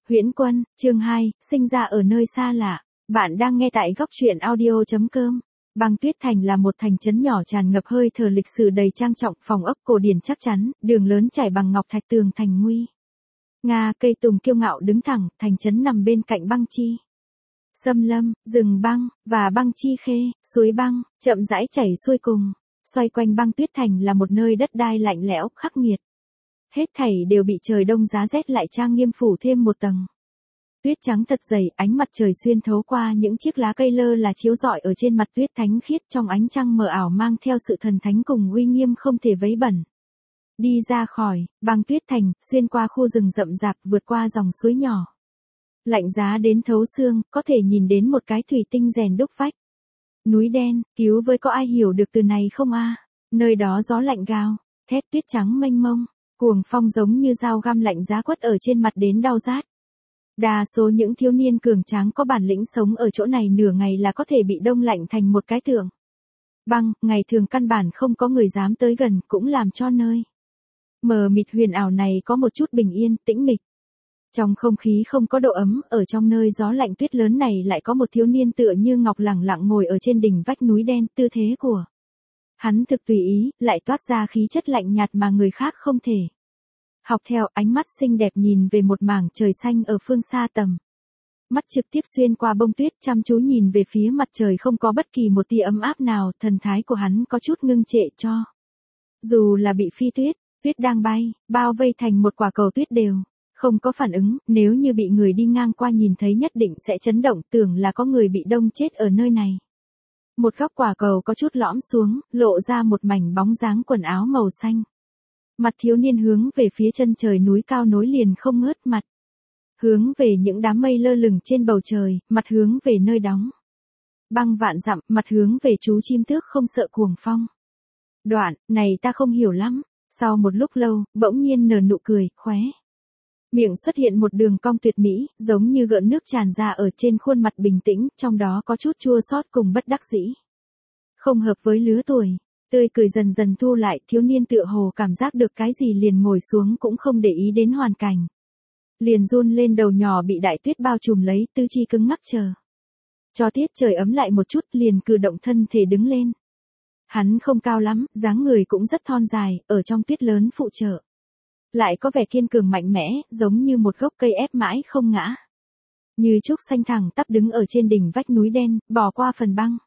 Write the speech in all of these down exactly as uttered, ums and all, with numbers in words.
Huyễn Quân, chương hai, sinh ra ở nơi xa lạ. Bạn đang nghe tại góc truyện audio chấm com. Băng Tuyết Thành là một thành trấn nhỏ tràn ngập hơi thở lịch sử đầy trang trọng, phòng ốc cổ điển chắc chắn, đường lớn trải bằng ngọc thạch, tường thành nguy nga, cây tùng kiêu ngạo đứng thẳng, thành trấn nằm bên cạnh băng chi xâm lâm, rừng băng và băng chi khê, suối băng chậm rãi chảy xuôi cùng. Xoay quanh Băng Tuyết Thành là một nơi đất đai lạnh lẽo, khắc nghiệt. Hết thảy đều bị trời đông giá rét lại trang nghiêm phủ thêm một tầng. Tuyết trắng thật dày, ánh mặt trời xuyên thấu qua những chiếc lá cây lơ là chiếu rọi ở trên mặt tuyết thánh khiết, trong ánh trăng mờ ảo mang theo sự thần thánh cùng uy nghiêm không thể vấy bẩn. Đi ra khỏi Băng Tuyết Thành, xuyên qua khu rừng rậm rạp, vượt qua dòng suối nhỏ. Lạnh giá đến thấu xương, có thể nhìn đến một cái thủy tinh rèn đúc vách. Núi đen, cứu với có ai hiểu được từ này không a? Nơi đó gió lạnh gào, thét tuyết trắng mênh mông, cuồng phong giống như dao găm lạnh giá quất ở trên mặt đến đau rát. Đa số những thiếu niên cường tráng có bản lĩnh sống ở chỗ này nửa ngày là có thể bị đông lạnh thành một cái tượng băng, ngày thường căn bản không có người dám tới gần, cũng làm cho nơi mờ mịt huyền ảo này có một chút bình yên, tĩnh mịch. Trong không khí không có độ ấm, ở trong nơi gió lạnh tuyết lớn này lại có một thiếu niên tựa như ngọc lẳng lặng ngồi ở trên đỉnh vách núi đen, tư thế của hắn thực tùy ý, lại toát ra khí chất lạnh nhạt mà người khác không thể học theo. Ánh mắt xinh đẹp nhìn về một mảng trời xanh ở phương xa tầm mắt trực tiếp xuyên qua bông tuyết, chăm chú nhìn về phía mặt trời, không có bất kỳ một tia ấm áp nào. Thần thái của hắn có chút ngưng trệ, cho dù là bị phi tuyết, tuyết đang bay, bao vây thành một quả cầu tuyết đều không có phản ứng. Nếu như bị người đi ngang qua nhìn thấy nhất định sẽ chấn động, tưởng là có người bị đông chết ở nơi này. Một góc quả cầu có chút lõm xuống, lộ ra một mảnh bóng dáng quần áo màu xanh. Mặt thiếu niên hướng về phía chân trời núi cao nối liền không ngớt, mặt hướng về những đám mây lơ lửng trên bầu trời, mặt hướng về nơi đóng băng vạn dặm, mặt hướng về chú chim tước không sợ cuồng phong. Đoạn này ta không hiểu lắm. Sau một lúc lâu, bỗng nhiên nở nụ cười, khóe miệng xuất hiện một đường cong tuyệt mỹ, giống như gợn nước tràn ra ở trên khuôn mặt bình tĩnh, trong đó có chút chua xót cùng bất đắc dĩ. Không hợp với lứa tuổi. Tươi cười dần dần thu lại, thiếu niên tựa hồ cảm giác được cái gì liền ngồi xuống, cũng không để ý đến hoàn cảnh. Liền run lên, đầu nhỏ bị đại tuyết bao trùm lấy, tư chi cứng ngắc chờ cho tiết trời ấm lại một chút, liền cử động thân thể đứng lên. Hắn không cao lắm, dáng người cũng rất thon dài, ở trong tuyết lớn phụ trợ lại có vẻ kiên cường mạnh mẽ, giống như một gốc cây ép mãi không ngã. Như trúc xanh thẳng tắp đứng ở trên đỉnh vách núi đen, bỏ qua phần băng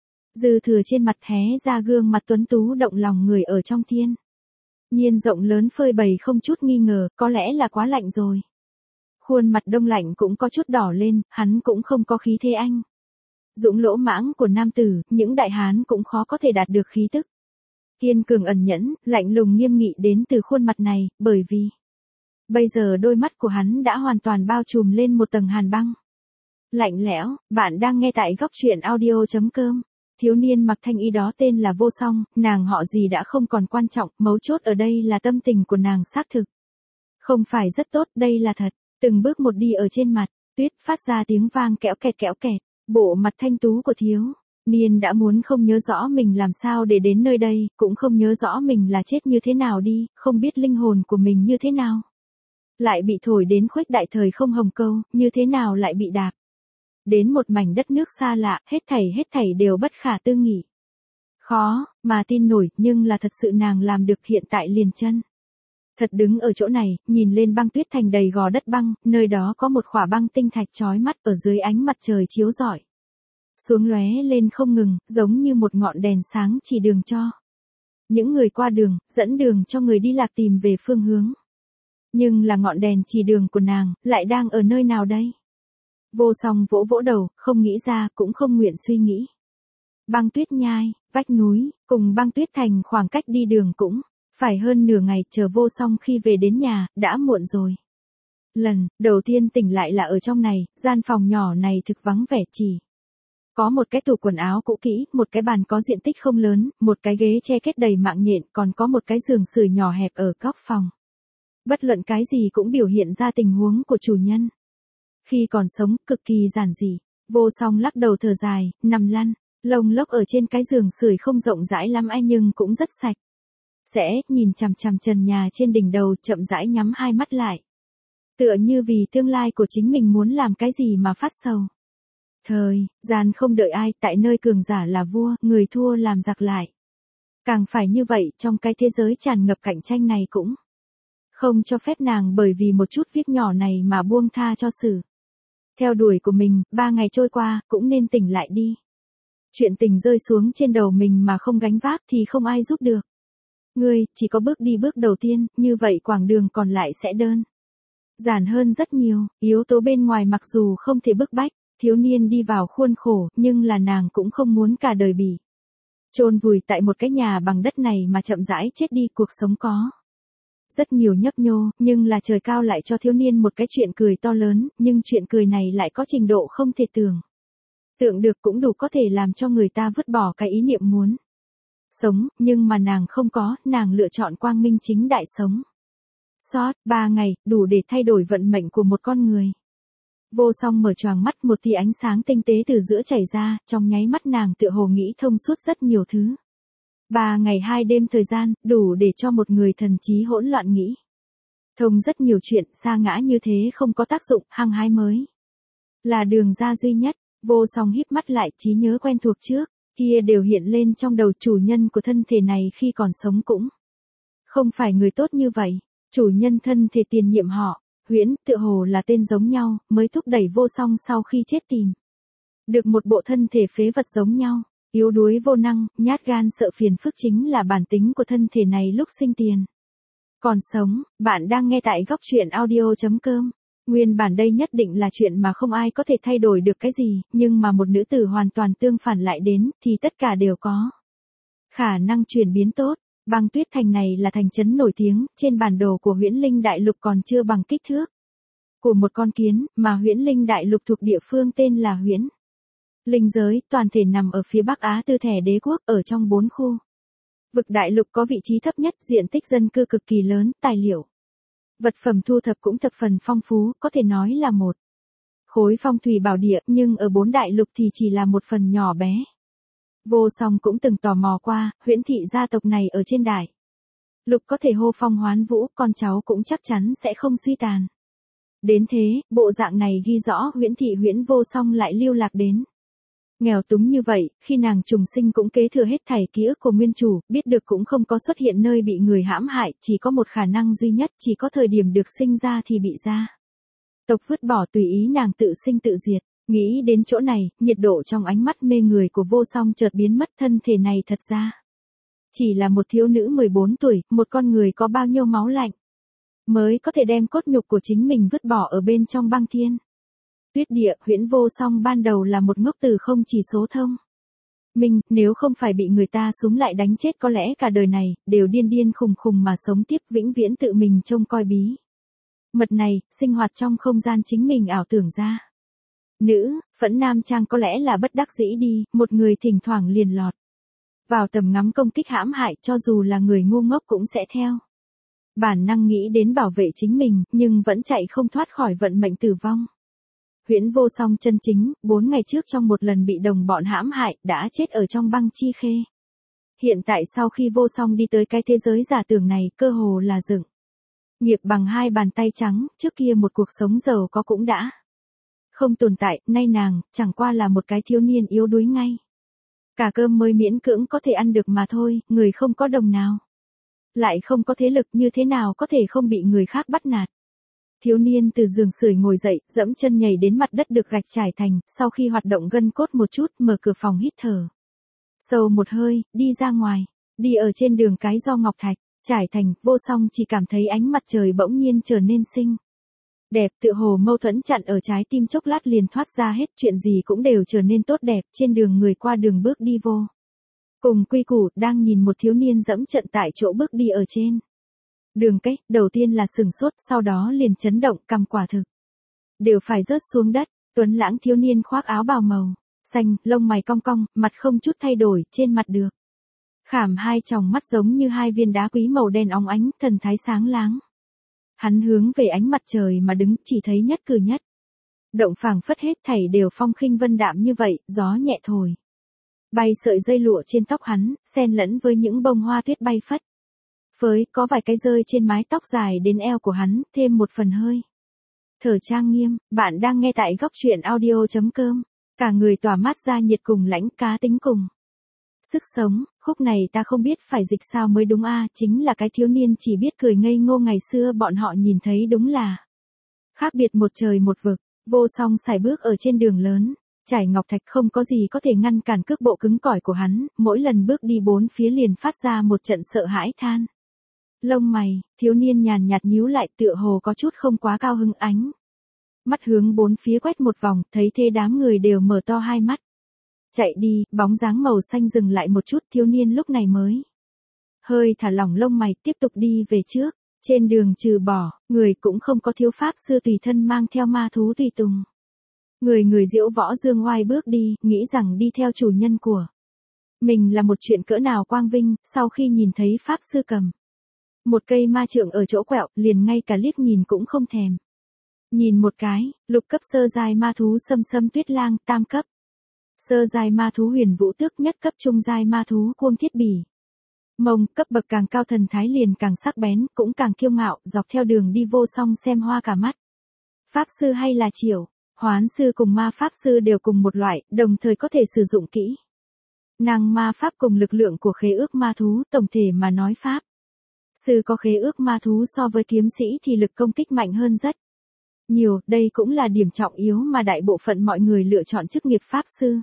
dư thừa trên mặt, hé ra gương mặt tuấn tú động lòng người ở trong thiên nhiên rộng lớn phơi bày không chút nghi ngờ, có lẽ là quá lạnh rồi. Khuôn mặt đông lạnh cũng có chút đỏ lên, hắn cũng không có khí thế anh dũng lỗ mãng của nam tử, những đại hán cũng khó có thể đạt được khí tức kiên cường ẩn nhẫn, lạnh lùng nghiêm nghị đến từ khuôn mặt này, bởi vì bây giờ đôi mắt của hắn đã hoàn toàn bao trùm lên một tầng hàn băng lạnh lẽo. Bạn đang nghe tại góc truyện audio chấm com. Thiếu niên mặc thanh y đó tên là Vô Song, nàng họ gì đã không còn quan trọng, mấu chốt ở đây là tâm tình của nàng xác thực không phải rất tốt, đây là thật. Từng bước một đi ở trên mặt tuyết, phát ra tiếng vang kẽo kẹt kẽo kẹt. Bộ mặt thanh tú của thiếu niên đã muốn không nhớ rõ mình làm sao để đến nơi đây, cũng không nhớ rõ mình là chết như thế nào đi, không biết linh hồn của mình như thế nào lại bị thổi đến khuếch đại thời không hồng câu, như thế nào lại bị đạp đến một mảnh đất nước xa lạ. Hết thảy hết thảy đều bất khả tư nghị, khó mà tin nổi, nhưng là thật sự nàng làm được. Hiện tại liền chân thật đứng ở chỗ này, nhìn lên Băng Tuyết Thành đầy gò đất băng, nơi đó có một khỏa băng tinh thạch chói mắt ở dưới ánh mặt trời chiếu rọi xuống, lóe lên không ngừng, giống như một ngọn đèn sáng chỉ đường cho những người qua đường, dẫn đường cho người đi lạc tìm về phương hướng. Nhưng là ngọn đèn chỉ đường của nàng lại đang ở nơi nào đây? Vô Song vỗ vỗ đầu, không nghĩ ra, cũng không nguyện suy nghĩ. Băng tuyết nhai, vách núi, cùng Băng Tuyết Thành khoảng cách đi đường cũng phải hơn nửa ngày. Chờ Vô Song khi về đến nhà, đã muộn rồi. Lần đầu tiên tỉnh lại là ở trong này, gian phòng nhỏ này thực vắng vẻ, chỉ có một cái tủ quần áo cũ kỹ, một cái bàn có diện tích không lớn, một cái ghế che kết đầy mạng nhện, còn có một cái giường sưởi nhỏ hẹp ở góc phòng. Bất luận cái gì cũng biểu hiện ra tình huống của chủ nhân khi còn sống, cực kỳ giản dị. Vô Song lắc đầu thở dài, nằm lăn lông lốc ở trên cái giường sưởi không rộng rãi lắm ai, nhưng cũng rất sạch sẽ, nhìn chằm chằm trần nhà trên đỉnh đầu, chậm rãi nhắm hai mắt lại. Tựa như vì tương lai của chính mình muốn làm cái gì mà phát sầu. Thời gian không đợi ai, tại nơi cường giả là vua, người thua làm giặc lại. Càng phải như vậy, trong cái thế giới tràn ngập cạnh tranh này cũng không cho phép nàng bởi vì một chút việc nhỏ này mà buông tha cho sự theo đuổi của mình. Ba ngày trôi qua, cũng nên tỉnh lại đi. Chuyện tình rơi xuống trên đầu mình mà không gánh vác thì không ai giúp được. Ngươi, chỉ có bước đi bước đầu tiên, như vậy quãng đường còn lại sẽ đơn giản hơn rất nhiều. Yếu tố bên ngoài mặc dù không thể bức bách thiếu niên đi vào khuôn khổ, nhưng là nàng cũng không muốn cả đời bị chôn vùi tại một cái nhà bằng đất này mà chậm rãi chết đi. Cuộc sống có rất nhiều nhấp nhô, nhưng là trời cao lại cho thiếu niên một cái chuyện cười to lớn, nhưng chuyện cười này lại có trình độ không thể tưởng tượng được, cũng đủ có thể làm cho người ta vứt bỏ cái ý niệm muốn sống, nhưng mà nàng không có, nàng lựa chọn quang minh chính đại sống sót. Ba ngày, đủ để thay đổi vận mệnh của một con người. Vô Song mở choàng mắt, một tia ánh sáng tinh tế từ giữa chảy ra, trong nháy mắt nàng tựa hồ nghĩ thông suốt rất nhiều thứ. Ba ngày hai đêm thời gian, đủ để cho một người thần trí hỗn loạn nghĩ thông rất nhiều chuyện. Sa ngã như thế không có tác dụng, hăng hái mới là đường ra duy nhất. Vô Song híp mắt lại, trí nhớ quen thuộc trước kia đều hiện lên trong đầu. Chủ nhân của thân thể này khi còn sống cũng không phải người tốt như vậy. Chủ nhân thân thể tiền nhiệm họ Huyễn, tựa hồ là tên giống nhau, mới thúc đẩy Vô Song sau khi chết tìm được một bộ thân thể phế vật giống nhau. Yếu đuối vô năng, nhát gan sợ phiền phức chính là bản tính của thân thể này lúc sinh tiền còn sống. Bạn đang nghe tại góc truyện audio chấm com. Nguyên bản đây nhất định là chuyện mà không ai có thể thay đổi được cái gì, nhưng mà một nữ tử hoàn toàn tương phản lại đến, thì tất cả đều có khả năng chuyển biến tốt. Băng Tuyết Thành này là thành trấn nổi tiếng, trên bản đồ của Huyễn Linh Đại Lục còn chưa bằng kích thước của một con kiến, mà Huyễn Linh Đại Lục thuộc địa phương tên là Huyễn Linh giới, toàn thể nằm ở phía Bắc Á Tư Thẻ Đế quốc, ở trong bốn khu vực đại lục có vị trí thấp nhất, diện tích dân cư cực kỳ lớn, tài liệu vật phẩm thu thập cũng thập phần phong phú, có thể nói là một khối phong thủy bảo địa, nhưng ở bốn đại lục thì chỉ là một phần nhỏ bé. Vô Song cũng từng tò mò qua, Huyễn thị gia tộc này ở trên đại lục có thể hô phong hoán vũ, con cháu cũng chắc chắn sẽ không suy tàn. Đến thế, bộ dạng này ghi rõ Huyễn thị Huyễn Vô Song lại lưu lạc đến nghèo túng như vậy. Khi nàng trùng sinh cũng kế thừa hết thảy ký ức của nguyên chủ, biết được cũng không có xuất hiện nơi bị người hãm hại, chỉ có một khả năng duy nhất, chỉ có thời điểm được sinh ra thì bị gia tộc vứt bỏ, tùy ý nàng tự sinh tự diệt. Nghĩ đến chỗ này, nhiệt độ trong ánh mắt mê người của Vô Song chợt biến mất. Thân thể này thật ra chỉ là một thiếu nữ mười bốn tuổi, một con người có bao nhiêu máu lạnh mới có thể đem cốt nhục của chính mình vứt bỏ ở bên trong băng thiên tuyết địa. Huyễn Vô Song ban đầu là một ngốc tử không chỉ số thông minh, nếu không phải bị người ta súm lại đánh chết có lẽ cả đời này đều điên điên khùng khùng mà sống tiếp, vĩnh viễn tự mình trông coi bí mật này, sinh hoạt trong không gian chính mình ảo tưởng ra. Nữ, Phẫn Nam Trang có lẽ là bất đắc dĩ đi, một người thỉnh thoảng liền lọt vào tầm ngắm công kích hãm hại, cho dù là người ngu ngốc cũng sẽ theo bản năng nghĩ đến bảo vệ chính mình, nhưng vẫn chạy không thoát khỏi vận mệnh tử vong. Huyễn Vô Song chân chính, bốn ngày trước trong một lần bị đồng bọn hãm hại, đã chết ở trong băng chi khê. Hiện tại sau khi Vô Song đi tới cái thế giới giả tưởng này, cơ hồ là dựng nghiệp bằng hai bàn tay trắng. Trước kia một cuộc sống giàu có cũng đã không tồn tại, nay nàng chẳng qua là một cái thiếu niên yếu đuối ngay cả cơm mới miễn cưỡng có thể ăn được mà thôi. Người không có đồng nào, lại không có thế lực, như thế nào có thể không bị người khác bắt nạt. Thiếu niên từ giường sưởi ngồi dậy, dẫm chân nhảy đến mặt đất được gạch trải thành, sau khi hoạt động gân cốt một chút, mở cửa phòng hít thở sâu một hơi, đi ra ngoài. Đi ở trên đường cái do ngọc thạch trải thành, Vô Song chỉ cảm thấy ánh mặt trời bỗng nhiên trở nên xinh đẹp, tựa hồ mâu thuẫn chặn ở trái tim, chốc lát liền thoát ra hết, chuyện gì cũng đều trở nên tốt đẹp. Trên đường người qua đường bước đi vô cùng quy củ, đang nhìn một thiếu niên dẫm trận tại chỗ bước đi ở trên đường cái, đầu tiên là sừng sốt, sau đó liền chấn động, cằm quả thực đều phải rớt xuống đất. Tuấn lãng thiếu niên khoác áo bào màu xanh, lông mày cong cong, mặt không chút thay đổi, trên mặt được khảm hai tròng mắt giống như hai viên đá quý màu đen óng ánh, thần thái sáng láng. Hắn hướng về ánh mặt trời mà đứng, chỉ thấy nhất cử nhất động phảng phất hết thảy đều phong khinh vân đạm như vậy. Gió nhẹ thổi bay sợi dây lụa trên tóc hắn, xen lẫn với những bông hoa tuyết bay phất phới, có vài cái rơi trên mái tóc dài đến eo của hắn, thêm một phần hơi Thở trang nghiêm, bạn đang nghe tại góc truyện audio chấm com. Cả người tỏa mát ra nhiệt cùng lãnh cá tính cùng. Sức sống, khúc này ta không biết phải dịch sao mới đúng a, chính là cái thiếu niên chỉ biết cười ngây ngô ngày xưa bọn họ nhìn thấy đúng là. Khác biệt một trời một vực, Vô Song sải bước ở trên đường lớn, trải ngọc thạch không có gì có thể ngăn cản cước bộ cứng cỏi của hắn, mỗi lần bước đi bốn phía liền phát ra một trận sợ hãi than. Lông mày, thiếu niên nhàn nhạt nhíu lại tựa hồ có chút không quá cao hứng ánh. Mắt hướng bốn phía quét một vòng, thấy thế đám người đều mở to hai mắt. Chạy đi, bóng dáng màu xanh dừng lại một chút, thiếu niên lúc này mới hơi thả lỏng lông mày tiếp tục đi về trước. Trên đường trừ bỏ, người cũng không có thiếu pháp sư tùy thân mang theo ma thú tùy tùng. Người người diễu võ dương oai bước đi, nghĩ rằng đi theo chủ nhân của mình là một chuyện cỡ nào quang vinh, sau khi nhìn thấy pháp sư cầm một cây ma trượng ở chỗ quẹo, liền ngay cả liếc nhìn cũng không thèm. Nhìn một cái, lục cấp sơ giai ma thú Sâm Sâm Tuyết Lang, tam cấp sơ giai ma thú Huyền Vũ Tước, nhất cấp trung giai ma thú Cuông Thiết Bỉ. Mông, cấp bậc càng cao thần thái liền càng sắc bén, cũng càng kiêu ngạo, dọc theo đường đi Vô Song xem hoa cả mắt. Pháp sư hay là triểu, hoán sư cùng ma pháp sư đều cùng một loại, đồng thời có thể sử dụng kỹ năng ma pháp cùng lực lượng của khế ước ma thú, tổng thể mà nói pháp sư có khế ước ma thú so với kiếm sĩ thì lực công kích mạnh hơn rất nhiều, đây cũng là điểm trọng yếu mà đại bộ phận mọi người lựa chọn chức nghiệp pháp sư.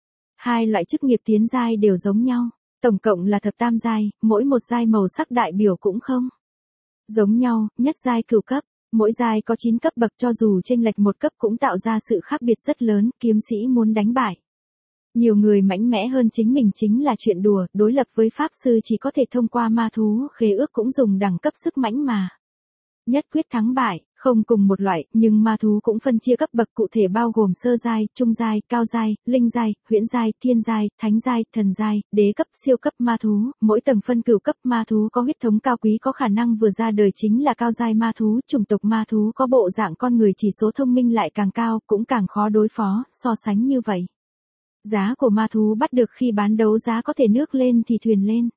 Hai loại chức nghiệp tiến giai đều giống nhau, tổng cộng là thập tam giai, mỗi một giai màu sắc đại biểu cũng không giống nhau, nhất giai cửu cấp, mỗi giai có chín cấp bậc, cho dù chênh lệch một cấp cũng tạo ra sự khác biệt rất lớn, kiếm sĩ muốn đánh bại nhiều người mạnh mẽ hơn chính mình chính là chuyện đùa, đối lập với pháp sư chỉ có thể thông qua ma thú khế ước cũng dùng đẳng cấp sức mãnh mà nhất quyết thắng bại, không cùng một loại, nhưng ma thú cũng phân chia cấp bậc cụ thể bao gồm sơ giai, trung giai, cao giai, linh giai, huyễn giai, thiên giai, thánh giai, thần giai, đế cấp, siêu cấp ma thú, mỗi tầng phân cửu cấp ma thú có huyết thống cao quý có khả năng vừa ra đời chính là cao giai ma thú, chủng tộc ma thú có bộ dạng con người chỉ số thông minh lại càng cao, cũng càng khó đối phó, so sánh như vậy. Giá của ma thú bắt được khi bán đấu giá có thể nước lên thì thuyền lên.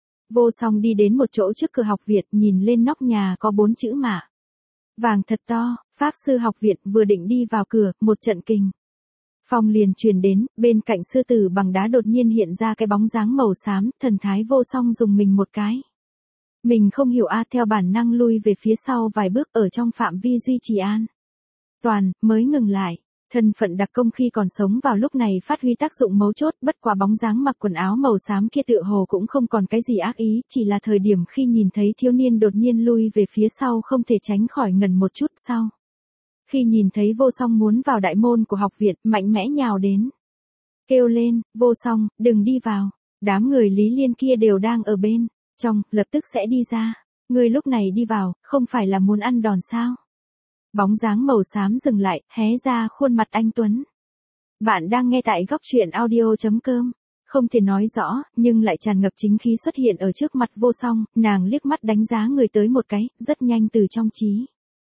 Vô Song đi đến một chỗ trước cửa học viện, nhìn lên nóc nhà có bốn chữ mạ vàng thật to, pháp sư học viện, vừa định đi vào cửa, một trận kình phong liền truyền đến, bên cạnh sư tử bằng đá đột nhiên hiện ra cái bóng dáng màu xám, thần thái Vô Song dùng mình một cái. Mình không hiểu a, theo bản năng lui về phía sau vài bước, ở trong phạm vi duy trì an toàn, mới ngừng lại. Thân phận đặc công khi còn sống vào lúc này phát huy tác dụng mấu chốt, bất quá bóng dáng mặc quần áo màu xám kia tựa hồ cũng không còn cái gì ác ý, chỉ là thời điểm khi nhìn thấy thiếu niên đột nhiên lui về phía sau không thể tránh khỏi ngần một chút sau. Khi nhìn thấy Vô Song muốn vào đại môn của học viện, mạnh mẽ nhào đến. Kêu lên, Vô Song, đừng đi vào. Đám người Lý Liên kia đều đang ở bên trong, lập tức sẽ đi ra. Ngươi lúc này đi vào, không phải là muốn ăn đòn sao? Bóng dáng màu xám dừng lại, hé ra khuôn mặt anh tuấn. Bạn đang nghe tại góc truyện audio chấm com. Không thể nói rõ, nhưng lại tràn ngập chính khí xuất hiện ở trước mặt Vô Song, nàng liếc mắt đánh giá người tới một cái, rất nhanh từ trong trí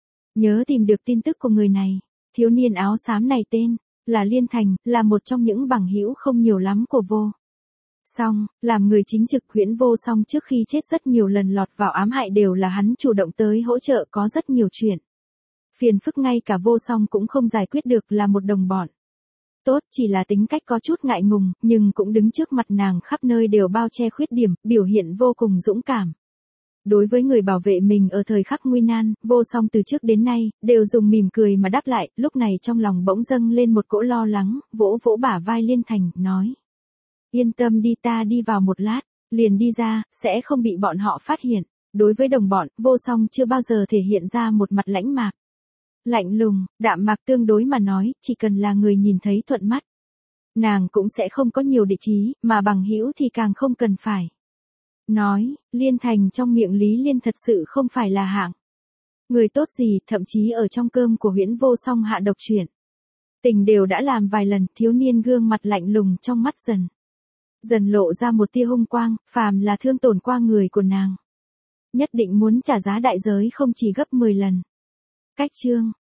nhớ tìm được tin tức của người này. Thiếu niên áo xám này tên là Liên Thành, là một trong những bằng hữu không nhiều lắm của Vô Song, làm người chính trực Huyễn Vô Song trước khi chết rất nhiều lần lọt vào ám hại đều là hắn chủ động tới hỗ trợ, có rất nhiều chuyện phiền phức ngay cả Vô Song cũng không giải quyết được, là một đồng bọn tốt, chỉ là tính cách có chút ngại ngùng, nhưng cũng đứng trước mặt nàng khắp nơi đều bao che khuyết điểm, biểu hiện vô cùng dũng cảm. Đối với người bảo vệ mình ở thời khắc nguy nan, Vô Song từ trước đến nay đều dùng mỉm cười mà đáp lại, lúc này trong lòng bỗng dâng lên một cỗ lo lắng, vỗ vỗ bả vai Liên Thành, nói: "Yên tâm đi, ta đi vào một lát, liền đi ra, sẽ không bị bọn họ phát hiện." Đối với đồng bọn, Vô Song chưa bao giờ thể hiện ra một mặt lãnh mạc, lạnh lùng, đạm mạc, tương đối mà nói, chỉ cần là người nhìn thấy thuận mắt, nàng cũng sẽ không có nhiều địch ý, mà bằng hữu thì càng không cần phải nói. Liên Thành trong miệng Lý Liên thật sự không phải là hạng người tốt gì, thậm chí ở trong cơm của Huyễn Vô Song hạ độc chuyện tình đều đã làm vài lần. Thiếu niên gương mặt lạnh lùng trong mắt dần dần lộ ra một tia hung quang, phàm là thương tổn qua người của nàng, nhất định muốn trả giá đại giới không chỉ gấp mười lần. Cách chương